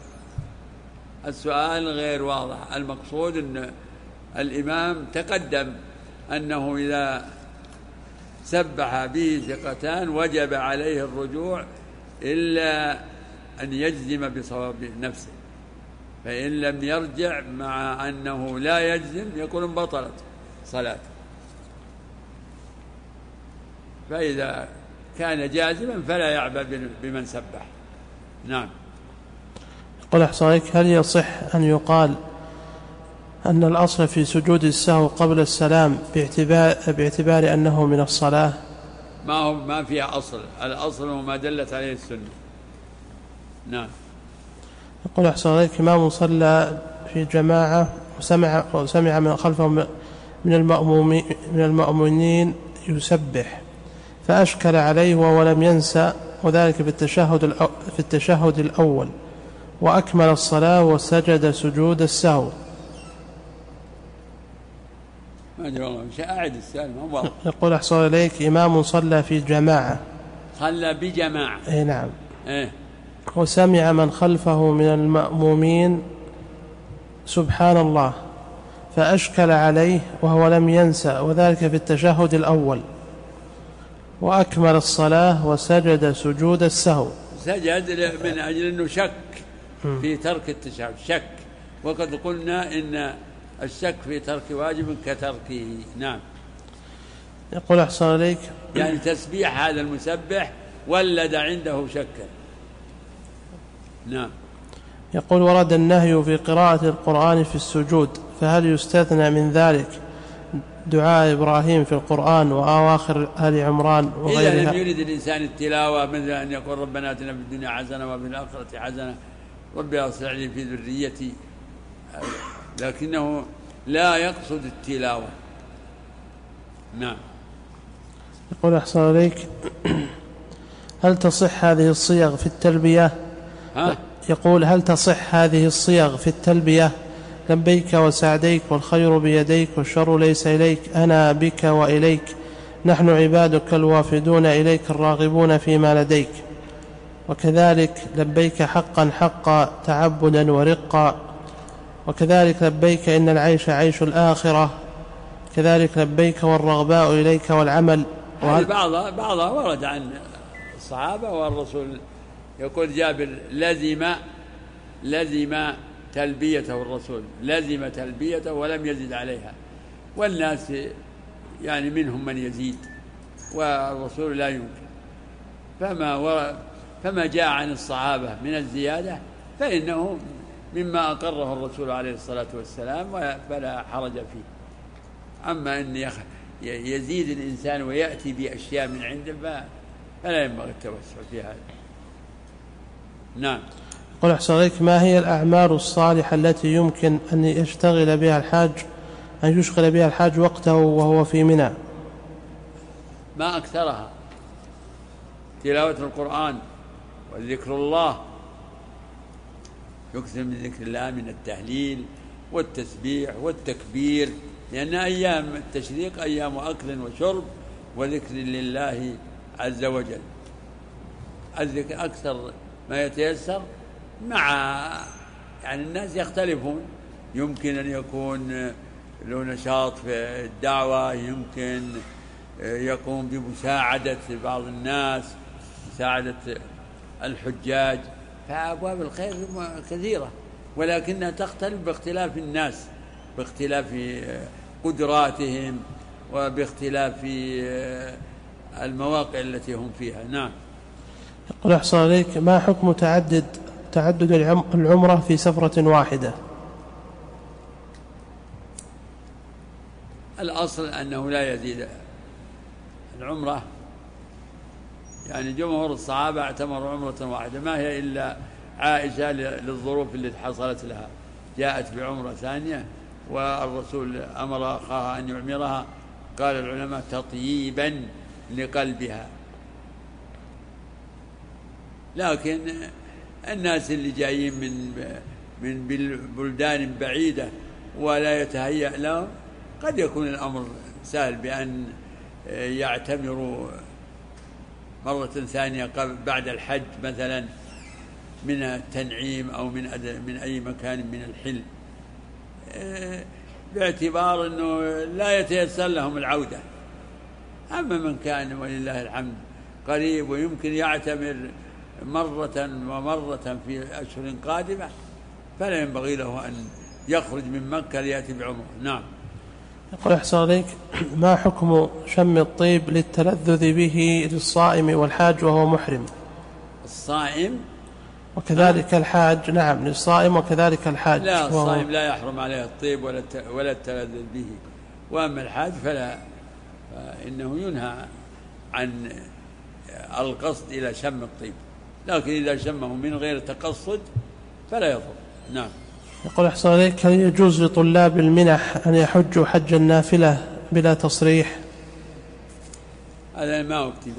السؤال غير واضح. المقصود أن الإمام تقدم أنه إذا سبح به ثقتان وجب عليه الرجوع إلا أن يجزم بصواب نفسه، فإن لم يرجع مع أنه لا يجزم يقول بطلت صلاته. فإذا كان جازما فلا يعبأ بمن سبح. نعم. يقول أحسن عليك هل يصح أن يقال أن الأصل في سجود السهو قبل السلام باعتبار, باعتبار أنه من الصلاة؟ ما هو ما فيها أصل. الأصل هو ما دلت عليه السنة. نعم. يقول أحسن عليك إمام صلى في جماعة وسمع, وسمع من خلفه من المأمومين, من المأمونين يسبح فأشكل عليه ولم ينسى وذلك في التشهد, في التشهد الأول وأكمل الصلاة وسجد سجود السهو. ما أدري والله مش أعد السؤال ما واضح. يقول أحسن عليك إمام صلى في جماعة صلى بجماعة أي نعم إيه؟ وسمع من خلفه من المأمومين سبحان الله فأشكل عليه وهو لم ينسى وذلك في التشهد الأول وأكمل الصلاة وسجد سجود السهو. سجد من أجل أنه شك في ترك التشهد شك، وقد قلنا إن الشك في ترك واجب كتركه. نعم. يقول أحسن عليك يعني تسبيح هذا المسبح ولد عنده شكا. نعم. يقول ورد النهي في قراءة القرآن في السجود فهل يستثنى من ذلك دعاء إبراهيم في القرآن وأواخر آل عمران وغيرها؟ إذا لم يريد الإنسان التلاوة مثل أن يقول ربنا آتنا في الدنيا حسنة وفي الآخرة حسنة ربي أصلح لي في ذريتي، لكنه لا يقصد التلاوة. نعم. يقول أحسن عليك هل تصح هذه الصيغ في التلبية؟ ها؟ يقول هل تصح هذه الصيغ في التلبية لبيك وسعديك والخير بيديك والشر ليس إليك أنا بك وإليك نحن عبادك الوافدون إليك الراغبون فيما لديك، وكذلك لبيك حقا حقا تعبدا ورقا، وكذلك لبيك إن العيش عيش الآخرة، كذلك لبيك والرغباء إليك والعمل. وهل بعضها بعضها ورد عن الصحابة والرسول يقول جابر لزم لزم تلبيته الرسول لزم تلبيته ولم يزد عليها، والناس يعني منهم من يزيد والرسول لا يمكن، فما فما جاء عن الصحابة من الزيادة فإنه مما أقره الرسول عليه الصلاة والسلام فلا حرج فيه. أما أن يزيد الإنسان ويأتي بأشياء من عنده فلا ينبغي التوسع في هذا. نعم. قل أحسن عليك ما هي الأعمال الصالحة التي يمكن أن يشتغل بها الحاج أن يشغل بها الحاج وقته وهو في منى؟ ما أكثرها تلاوة القرآن وذكر الله، يكثر من ذكر الله من التهليل والتسبيح والتكبير، لأن أيام التشريق أيام أكل وشرب وذكر لله عز وجل. الذكر أكثر ما يتيسر، مع يعني الناس يختلفون، يمكن أن يكون له نشاط في الدعوة، يمكن يقوم بمساعدة بعض الناس، مساعدة الحجاج، فأبواب الخير كثيرة، ولكنها تختلف باختلاف الناس، باختلاف قدراتهم وباختلاف المواقع التي هم فيها. نعم. يقول أحسن عليك، ما حكم تعدد تعدد العمرة في سفرة واحدة؟ الأصل أنه لا يزيد العمرة، يعني جمهور الصحابة اعتمروا عمرة واحدة، ما هي إلا عائشة للظروف التي حصلت لها، جاءت بعمرة ثانية والرسول أمر أخاها أن يعمرها، قال العلماء تطييبا لقلبها. لكن الناس اللي جايين من من بلدان بعيدة ولا يتهيأ لهم قد يكون الأمر سهل بأن يعتمروا مرة ثانية بعد الحج مثلا من التنعيم أو من من أي مكان من الحل، باعتبار أنه لا يتيسر لهم العودة. أما من كان ولله الحمد قريب ويمكن يعتمر مرة ومرة في أشهر قادمة فلا ينبغي له أن يخرج من مكة ليأتي بعمره. نعم. يقول أحسن عليك، ما حكم شم الطيب للتلذذ به للصائم والحاج وهو محرم؟ الصائم وكذلك الحاج. نعم، للصائم وكذلك الحاج. لا، الصائم لا يحرم عليه الطيب ولا ولا التلذذ به، وأما الحاج فلا، فإنه ينهى عن القصد إلى شم الطيب، لكن إذا شمه من غير تقصد فلا يضر. نعم. يقول أحسن عليك، هل يجوز لطلاب المنح أن يحجوا حج النافلة بلا تصريح؟ هذا ما أكتب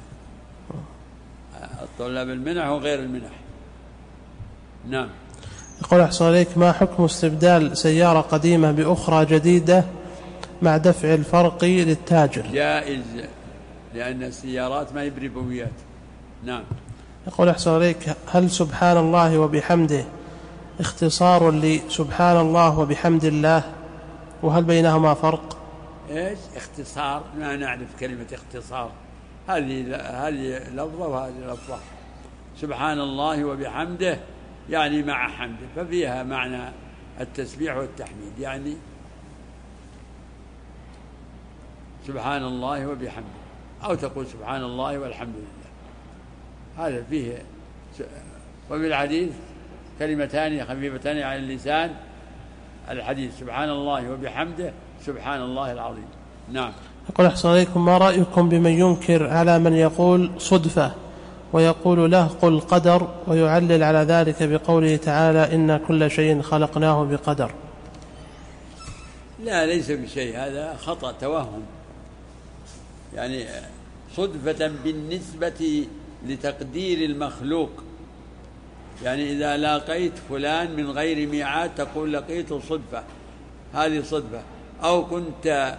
الطلاب المنح وغير المنح. نعم. يقول أحسن عليك، ما حكم استبدال سيارة قديمة بأخرى جديدة مع دفع الفرق للتاجر؟ جائز، لأن السيارات ما يبري بويات. نعم. يقول أحسن عليك، هل سبحان الله وبحمده اختصار لسبحان الله وبحمد الله، وهل بينهما فرق؟ ايش اختصار؟ ما نعرف كلمة اختصار، هذه هذه لفظة وهذه لفظة. سبحان الله وبحمده يعني مع حمده، ففيها معنى التسبيح والتحميد، يعني سبحان الله وبحمده، أو تقول سبحان الله والحمد لله، هذا فيه. وفي الحديث كلمتان خفيفتان على اللسان، الحديث سبحان الله وبحمده سبحان الله العظيم. نعم. يقول أحسن عليكم، ما رأيكم بمن ينكر على من يقول صدفة ويقول له قل قدر، ويعلل على ذلك بقوله تعالى إن كل شيء خلقناه بقدر؟ لا، ليس بشيء، هذا خطأ توهم، يعني صدفة بالنسبة لتقدير المخلوق، يعني إذا لاقيت فلان من غير ميعاد تقول لقيته صدفة، هذه صدفة. أو كنت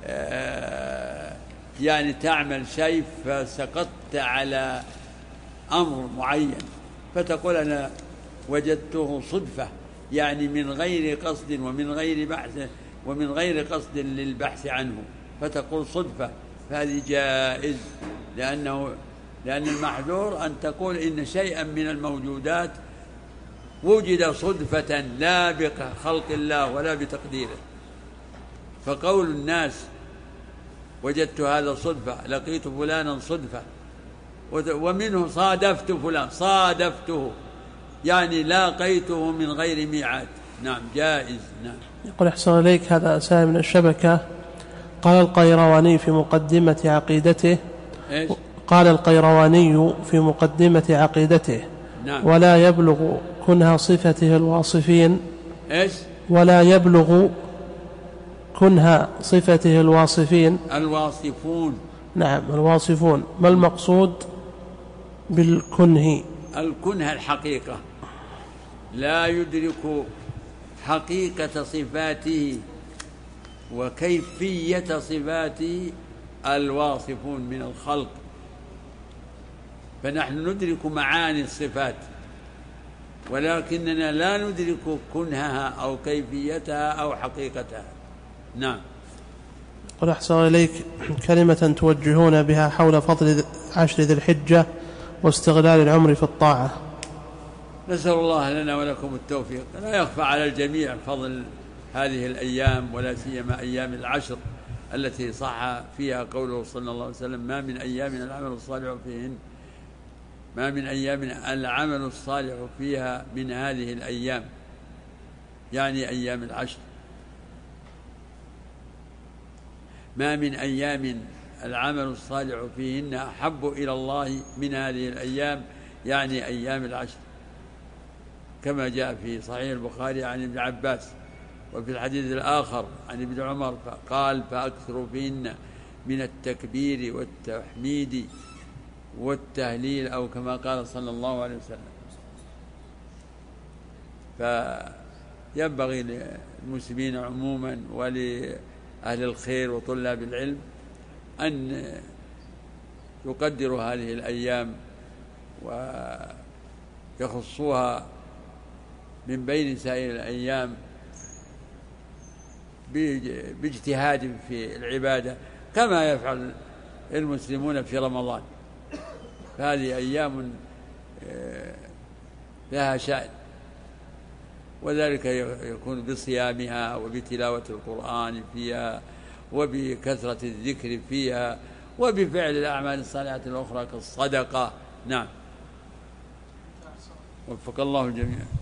يعني تعمل شيء فسقطت على أمر معين فتقول أنا وجدته صدفة، يعني من غير قصد ومن غير بحث ومن غير قصد للبحث عنه، فتقول صدفة، فهذه جائز، لأنه لأن المحذور أن تقول إن شيئا من الموجودات وجد صدفة لا بخلق الله ولا بتقديره. فقول الناس وجدت هذا صدفة، لقيت فلانا صدفة، ومنه صادفت فلان، صادفته يعني لاقيته من غير ميعاد. نعم، جائز. نعم. يقول أحسن عليك، هذا سائل من الشبكة، قال القيرواني في مقدمة عقيدته إيش؟ قال القيرواني في مقدمة عقيدته نعم. ولا يبلغ كنه صفته الواصفين إيش؟ ولا يبلغ كنه صفته الواصفين الواصفون. نعم، الواصفون. ما المقصود بالكنه؟ الكنه الحقيقة، لا يدرك حقيقة صفاته وكيفية صفاته الواصفون من الخلق، فنحن ندرك معاني الصفات ولكننا لا ندرك كنهها أو كيفيتها أو حقيقتها. نعم. قل أحسن إليك كلمة توجهون بها حول فضل عشر ذي الحجة واستغلال العمر في الطاعة. نسأل الله لنا ولكم التوفيق. لا يخفى على الجميع فضل هذه الأيام، ولا سيما أيام العشر التي صح فيها قوله صلى الله عليه وسلم: ما من أيام العمل الصالح فيهن ما من أيام العمل الصالح فيها من هذه الأيام، يعني أيام العشر. ما من أيام العمل الصالح فيهن أحب إلى الله من هذه الأيام، يعني أيام العشر، كما جاء في صحيح البخاري عن ابن عباس، وفي الحديث الآخر عن ابن عمر قال: فأكثروا فيهن من التكبير والتحميد والتهليل، أو كما قال صلى الله عليه وسلم. فينبغي للمسلمين عموما ولأهل الخير وطلاب العلم أن يقدروا هذه الأيام ويخصوها من بين سائر الأيام باجتهاد في العبادة، كما يفعل المسلمون في رمضان. فهذه أيام لها شأن، وذلك يكون بصيامها وبتلاوة القرآن فيها وبكثرة الذكر فيها وبفعل الأعمال الصالحة الأخرى كالصدقة. نعم، وفق الله الجميع.